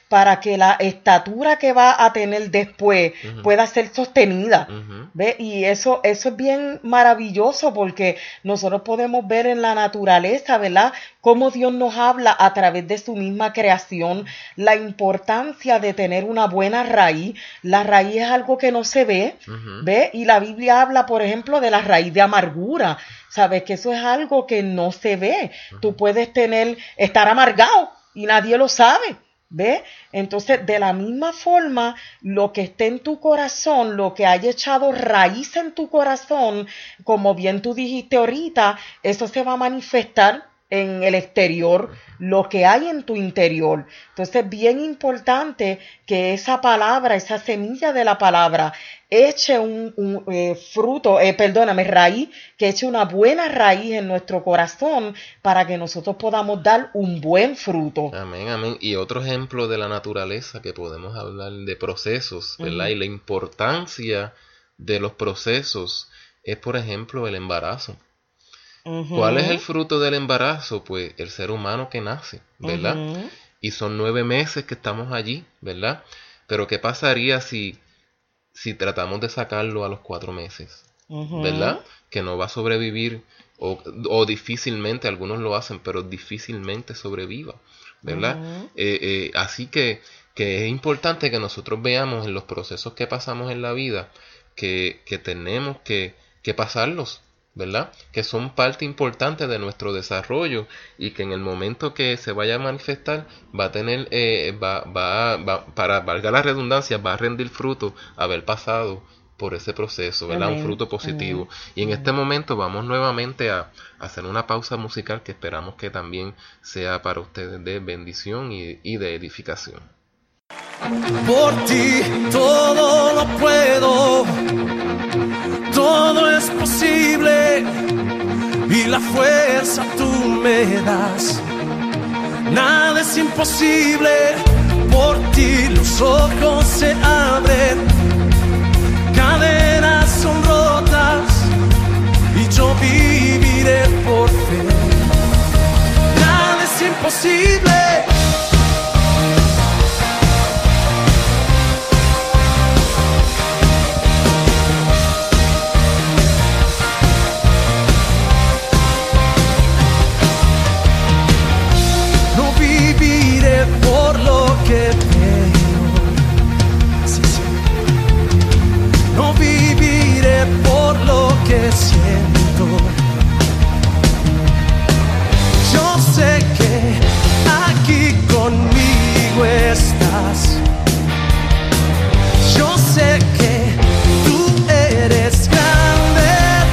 para que la estatura que va a tener después uh-huh. pueda ser sostenida. Uh-huh. ¿Ve? Y eso, eso es bien maravilloso porque nosotros podemos ver en la naturaleza, ¿verdad?, cómo Dios nos habla a través de su misma creación, la importancia de tener una buena raíz. La raíz es algo que no se ve, uh-huh. ¿ve? Y la Biblia habla, por ejemplo, de la raíz de amargura. Sabes que eso es algo que no se ve. Uh-huh. Tú puedes tener, estar amargado y nadie lo sabe. ¿Ve? Entonces, de la misma forma, lo que esté en tu corazón, lo que haya echado raíz en tu corazón, como bien tú dijiste ahorita, eso se va a manifestar en el exterior, lo que hay en tu interior. Entonces, bien importante que esa palabra, esa semilla de la palabra, eche un, un eh, fruto, eh, perdóname, raíz, que eche una buena raíz en nuestro corazón para que nosotros podamos dar un buen fruto. Amén, amén. Y otro ejemplo de la naturaleza que podemos hablar de procesos, ¿verdad? Uh-huh. Y la importancia de los procesos es, por ejemplo, el embarazo. Uh-huh. ¿Cuál es el fruto del embarazo? Pues el ser humano que nace, ¿verdad? Uh-huh. Y son nueve meses que estamos allí, ¿verdad? Pero ¿qué pasaría si, si tratamos de sacarlo a los cuatro meses? Uh-huh. ¿Verdad? Que no va a sobrevivir o, o difícilmente, algunos lo hacen, pero difícilmente sobreviva, ¿verdad? Uh-huh. Eh, eh, así que, que es importante que nosotros veamos en los procesos que pasamos en la vida que, que tenemos que, que pasarlos, ¿verdad? Que son parte importante de nuestro desarrollo y que en el momento que se vaya a manifestar va a tener, eh, va, va, va, para valga la redundancia, va a rendir fruto haber pasado por ese proceso, ¿verdad? Amén. Un fruto positivo. Amén. Y en este momento vamos nuevamente a, a hacer una pausa musical que esperamos que también sea para ustedes de bendición y, y de edificación. Por ti todo lo puedo, todo es posible y la fuerza tú me das. Nada es imposible, por ti los ojos se abren, cadenas son rotas y yo viviré por fe. Nada es imposible. Siento, yo sé que aquí conmigo estás, yo sé que tú eres grande,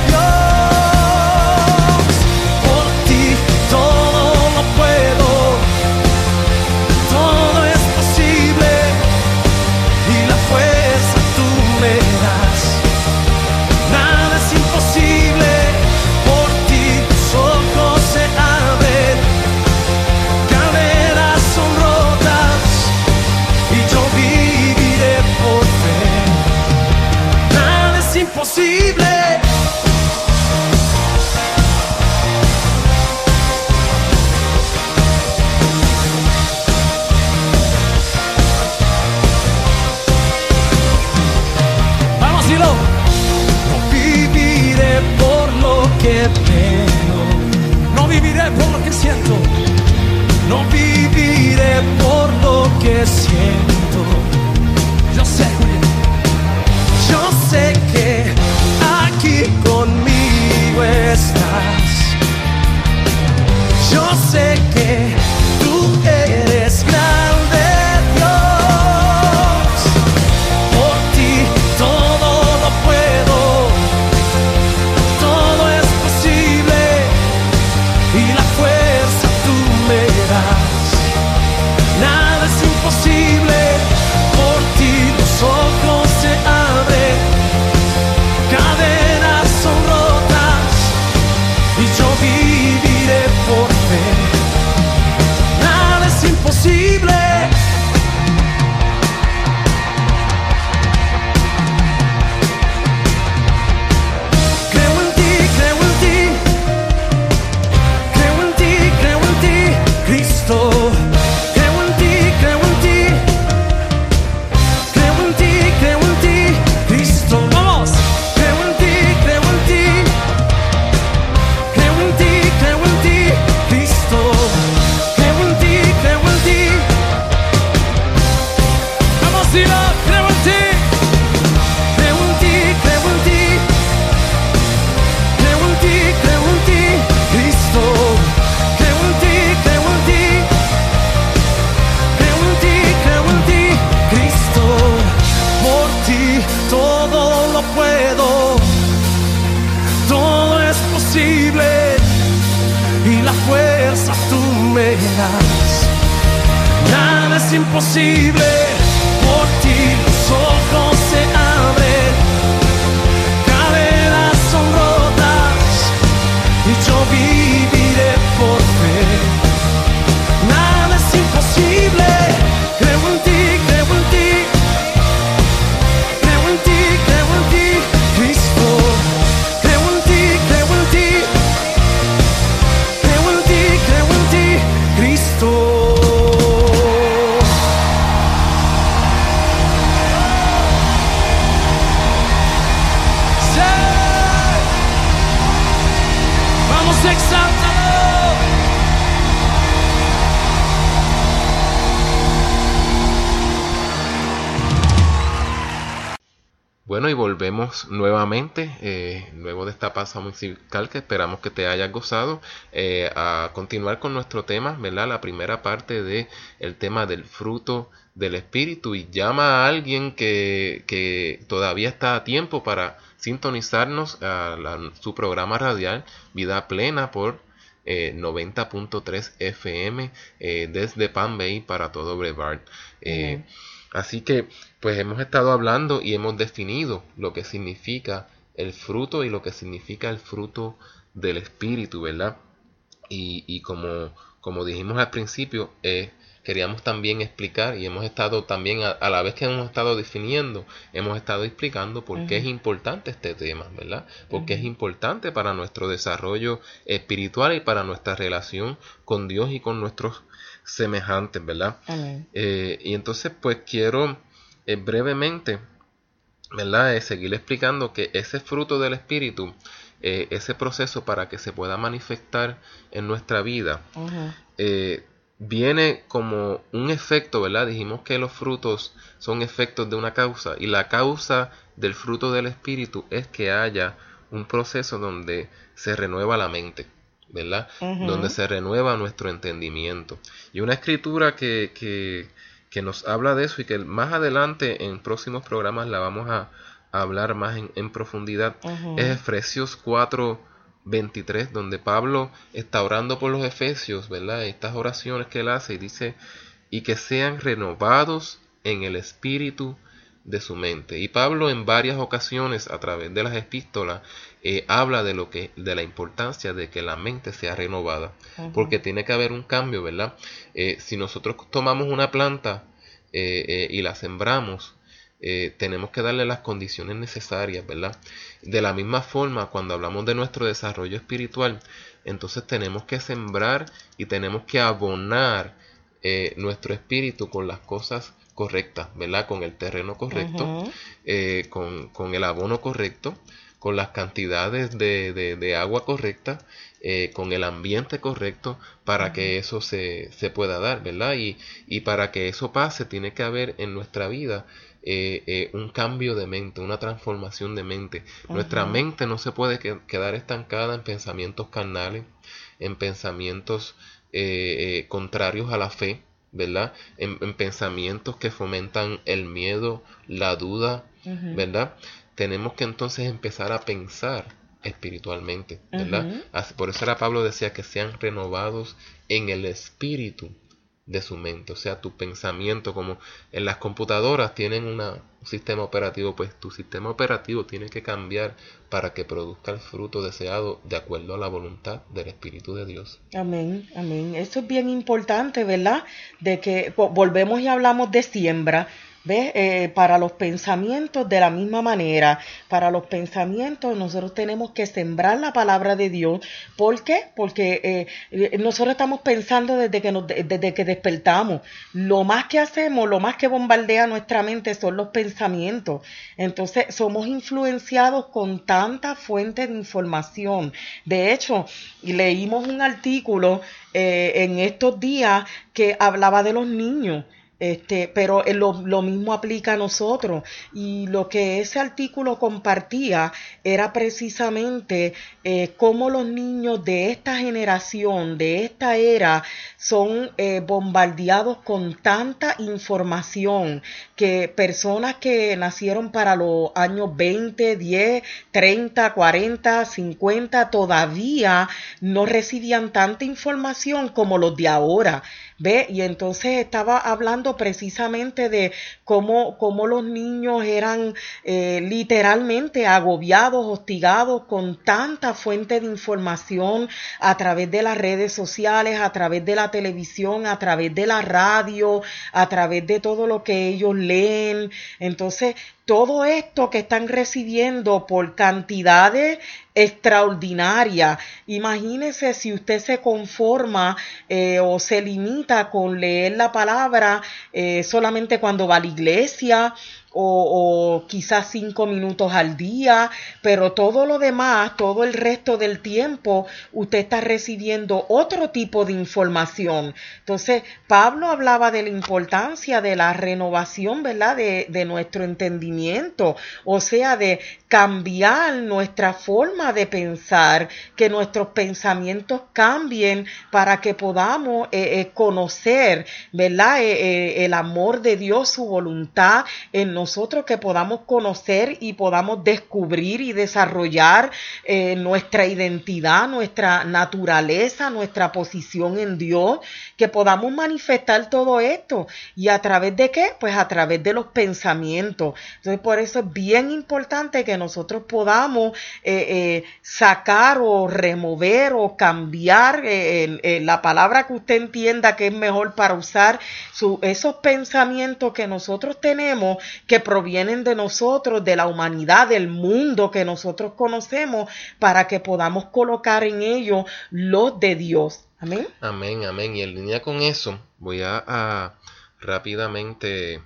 Dios, por ti todo lo puedo, todo es posible y la fuerza tú me das. Nada es imposible, por ti tus ojos se abren, cadenas son rotas y yo viviré por fe. Nada es imposible. Vamos, dilo. Que veo, no viviré por lo que siento, no viviré por lo que siento. Yo sé, Julián, yo sé que aquí conmigo estás. Yo sé que tú eres grande, Dios. Por ti todo lo puedo. Nada es imposible, por ti los ojos se abren, cadenas son rotas y yo viviré por fe. imposible y la fuerza tú me das. Nada es imposible, por ti los ojos se abren, cadenas son rotas y yo viviré por fe. Nada es imposible, creo en ti, creo en ti, creo en ti, creo en ti, Cristo. Creo en ti, creo en ti, creo en ti, creo en ti, Cristo. Exáltalo. Bueno, y volvemos nuevamente, eh, luego de esta pausa musical que esperamos que te hayas gozado, eh, a continuar con nuestro tema, ¿verdad? La primera parte de el tema del fruto del Espíritu, y llama a alguien que, que todavía está a tiempo para sintonizarnos a la, su programa radial Vida Plena por eh, noventa punto tres F M eh, desde Palm Bay para todo Brevard. Eh, uh-huh. Así que pues hemos estado hablando y hemos definido lo que significa el fruto y lo que significa el fruto del Espíritu, ¿verdad? Y, y como, como dijimos al principio, eh, queríamos también explicar, y hemos estado también, a, a la vez que hemos estado definiendo, hemos estado explicando por uh-huh. qué es importante este tema, ¿verdad? Porque uh-huh. es importante para nuestro desarrollo espiritual y para nuestra relación con Dios y con nuestros semejantes, ¿verdad? Uh-huh. Eh, y entonces, pues quiero eh, brevemente, ¿verdad? Eh, seguir explicando que ese fruto del Espíritu, eh, ese proceso para que se pueda manifestar en nuestra vida, uh-huh. eh, viene como un efecto, ¿verdad? Dijimos que los frutos son efectos de una causa, y la causa del fruto del Espíritu es que haya un proceso donde se renueva la mente, ¿verdad? Uh-huh. Donde se renueva nuestro entendimiento. Y una escritura que, que, que nos habla de eso, y que más adelante en próximos programas la vamos a, a hablar más en, en profundidad, uh-huh. es Efesios cuatro veintitrés, donde Pablo está orando por los efesios, ¿verdad? Estas oraciones que él hace, y dice, y que sean renovados en el espíritu de su mente. Y Pablo en varias ocasiones a través de las epístolas eh, habla de lo que, de la importancia de que la mente sea renovada, uh-huh. porque tiene que haber un cambio, ¿verdad? Eh, si nosotros tomamos una planta eh, eh, y la sembramos, Eh, tenemos que darle las condiciones necesarias, ¿verdad? De la misma forma, cuando hablamos de nuestro desarrollo espiritual, entonces tenemos que sembrar y tenemos que abonar eh, nuestro espíritu con las cosas correctas, ¿verdad? Con el terreno correcto, uh-huh. eh, con, con el abono correcto, con las cantidades de, de, de agua correcta, eh, con el ambiente correcto, para uh-huh. que eso se, se pueda dar, ¿verdad? Y, y para que eso pase, tiene que haber en nuestra vida Eh, eh, un cambio de mente, una transformación de mente. Uh-huh. Nuestra mente no se puede que, quedar estancada en pensamientos carnales, en pensamientos eh, eh, contrarios a la fe, ¿verdad? En, en pensamientos que fomentan el miedo, la duda, uh-huh. ¿verdad? Tenemos que entonces empezar a pensar espiritualmente, ¿verdad? Uh-huh. Así, por eso era Pablo decía que sean renovados en el espíritu de su mente, o sea, tu pensamiento, como en las computadoras tienen una, un sistema operativo, pues tu sistema operativo tiene que cambiar para que produzca el fruto deseado de acuerdo a la voluntad del Espíritu de Dios. Amén, amén. Eso es bien importante, ¿verdad? De que volvemos y hablamos de siembra. ¿Ves? Eh, para los pensamientos de la misma manera, para los pensamientos nosotros tenemos que sembrar la palabra de Dios. ¿Por qué? Porque eh, nosotros estamos pensando desde que, nos, desde que despertamos. Lo más que hacemos, lo más que bombardea nuestra mente son los pensamientos. Entonces somos influenciados con tanta fuente de información. De hecho, leímos un artículo eh, en estos días que hablaba de los niños. Este, pero lo, lo mismo aplica a nosotros, y lo que ese artículo compartía era precisamente eh, cómo los niños de esta generación, de esta era, son eh, bombardeados con tanta información, que personas que nacieron para los años veinte, diez, treinta, cuarenta, cincuenta todavía no recibían tanta información como los de ahora. ¿Ve? Y entonces estaba hablando precisamente de cómo, cómo los niños eran eh, literalmente agobiados, hostigados con tanta fuente de información a través de las redes sociales, a través de la televisión, a través de la radio, a través de todo lo que ellos leen. Entonces, todo esto que están recibiendo por cantidades extraordinarias. Imagínese si usted se conforma eh, o se limita con leer la palabra eh, solamente cuando va a la iglesia, o, o quizás cinco minutos al día, pero todo lo demás, todo el resto del tiempo, usted está recibiendo otro tipo de información. Entonces, Pablo hablaba de la importancia de la renovación, ¿verdad?, de, de nuestro entendimiento, o sea, de cambiar nuestra forma de pensar, que nuestros pensamientos cambien para que podamos eh, eh, conocer, ¿verdad?, eh, eh, el amor de Dios, su voluntad en nosotros. Nosotros que podamos conocer y podamos descubrir y desarrollar eh, nuestra identidad, nuestra naturaleza, nuestra posición en Dios, que podamos manifestar todo esto. ¿Y a través de qué? Pues a través de los pensamientos. Entonces, por eso es bien importante que nosotros podamos eh, eh, sacar o remover o cambiar eh, eh, la palabra que usted entienda que es mejor para usar, su, esos pensamientos que nosotros tenemos, que provienen de nosotros, de la humanidad, del mundo que nosotros conocemos, para que podamos colocar en ellos los de Dios. Amén. Amén, amén. Y en línea con eso, voy a, a rápidamente,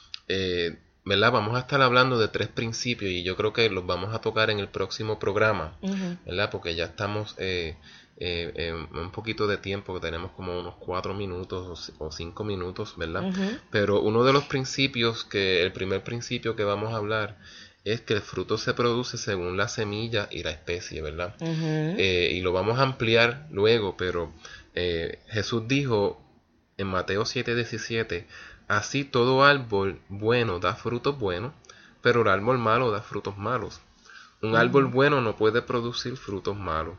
eh, ¿verdad? Vamos a estar hablando de tres principios y yo creo que los vamos a tocar en el próximo programa, uh-huh. ¿verdad? Porque ya estamos eh, eh, eh, un poquito de tiempo, que tenemos como unos cuatro minutos o cinco minutos, ¿verdad? Uh-huh. Pero uno de los principios, que el primer principio que vamos a hablar es que el fruto se produce según la semilla y la especie, ¿verdad? Uh-huh. Eh, y lo vamos a ampliar luego, pero eh, Jesús dijo en Mateo siete diecisiete, así todo árbol bueno da frutos buenos, pero el árbol malo da frutos malos. Un uh-huh. árbol bueno no puede producir frutos malos,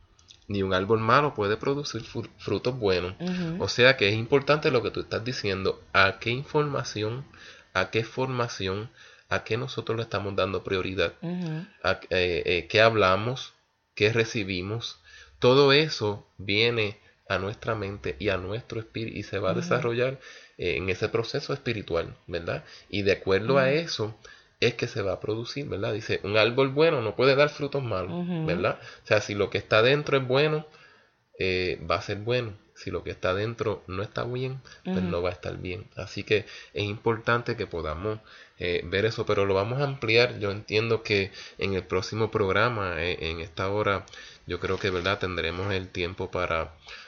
ni un árbol malo puede producir fr- frutos buenos. Uh-huh. O sea que es importante lo que tú estás diciendo, a qué información, a qué formación, a qué nosotros le estamos dando prioridad, uh-huh. a eh, eh, qué hablamos, qué recibimos. Todo eso viene a nuestra mente y a nuestro espíritu y se va uh-huh. a desarrollar eh, en ese proceso espiritual, ¿verdad? Y de acuerdo uh-huh. a eso es que se va a producir, ¿verdad? Dice, un árbol bueno no puede dar frutos malos, uh-huh. ¿verdad? O sea, si lo que está dentro es bueno, eh, va a ser bueno. Si lo que está dentro no está bien, pues uh-huh. no va a estar bien. Así que es importante que podamos eh, ver eso, pero lo vamos a ampliar. Yo entiendo que en el próximo programa, eh, en esta hora, yo creo que, ¿verdad?, tendremos el tiempo para...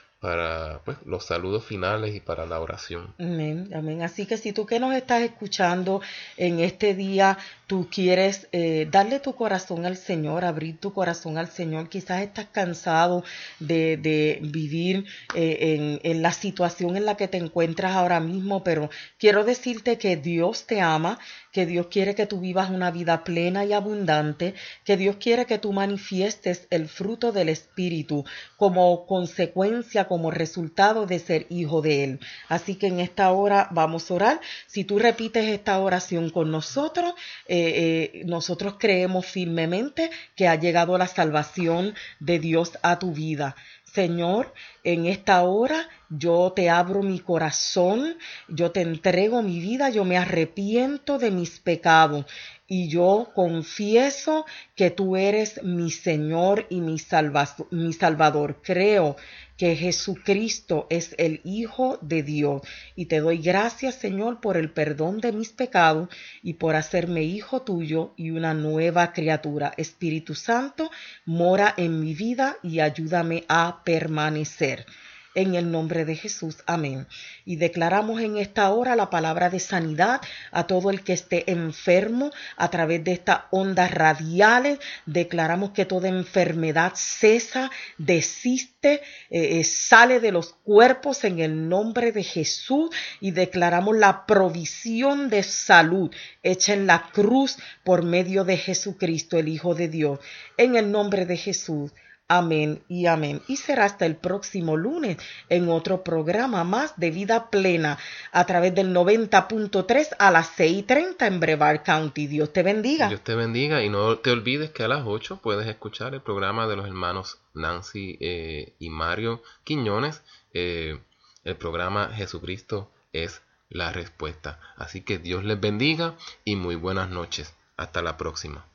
para pues, los saludos finales y para la oración. Amén, amén. Así que si tú que nos estás escuchando en este día, tú quieres eh, darle tu corazón al Señor, abrir tu corazón al Señor, quizás estás cansado de, de vivir eh, en, en la situación en la que te encuentras ahora mismo, pero quiero decirte que Dios te ama, que Dios quiere que tú vivas una vida plena y abundante, que Dios quiere que tú manifiestes el fruto del Espíritu como consecuencia, como resultado de ser hijo de Él. Así que en esta hora vamos a orar. Si tú repites esta oración con nosotros, eh, eh, nosotros creemos firmemente que ha llegado la salvación de Dios a tu vida. Señor, en esta hora yo te abro mi corazón, yo te entrego mi vida, yo me arrepiento de mis pecados y yo confieso que tú eres mi Señor y mi, salva- mi Salvador. Creo que Jesucristo es el Hijo de Dios y te doy gracias, Señor, por el perdón de mis pecados y por hacerme hijo tuyo y una nueva criatura. Espíritu Santo, mora en mi vida y ayúdame a permanecer. en el nombre de Jesús. Amén. Y declaramos en esta hora la palabra de sanidad a todo el que esté enfermo a través de estas ondas radiales. Declaramos que toda enfermedad cesa, desiste, eh, sale de los cuerpos en el nombre de Jesús, y declaramos la provisión de salud hecha en la cruz por medio de Jesucristo, el Hijo de Dios, en el nombre de Jesús. Amén y amén. Y será hasta el próximo lunes en otro programa más de Vida Plena a través del noventa punto tres a las seis y treinta en Brevard County. Dios te bendiga. Dios te bendiga, y no te olvides que a las ocho puedes escuchar el programa de los hermanos Nancy eh, y Mario Quiñones, eh, el programa Jesucristo es la respuesta. Así que Dios les bendiga y muy buenas noches. Hasta la próxima.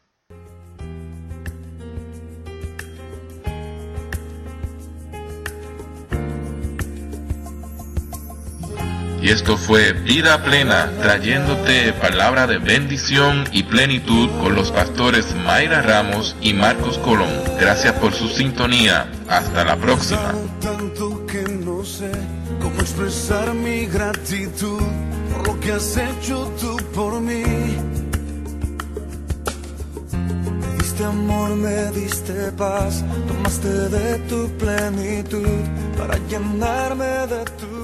Y esto fue Vida Plena, trayéndote palabra de bendición y plenitud con los pastores Mayra Ramos y Marcos Colón. Gracias por su sintonía. Hasta la próxima. Tanto que no sé cómo expresar mi gratitud por lo que has hecho tú por mí. Me diste amor, me diste paz, tomaste de tu plenitud para llenarme de tu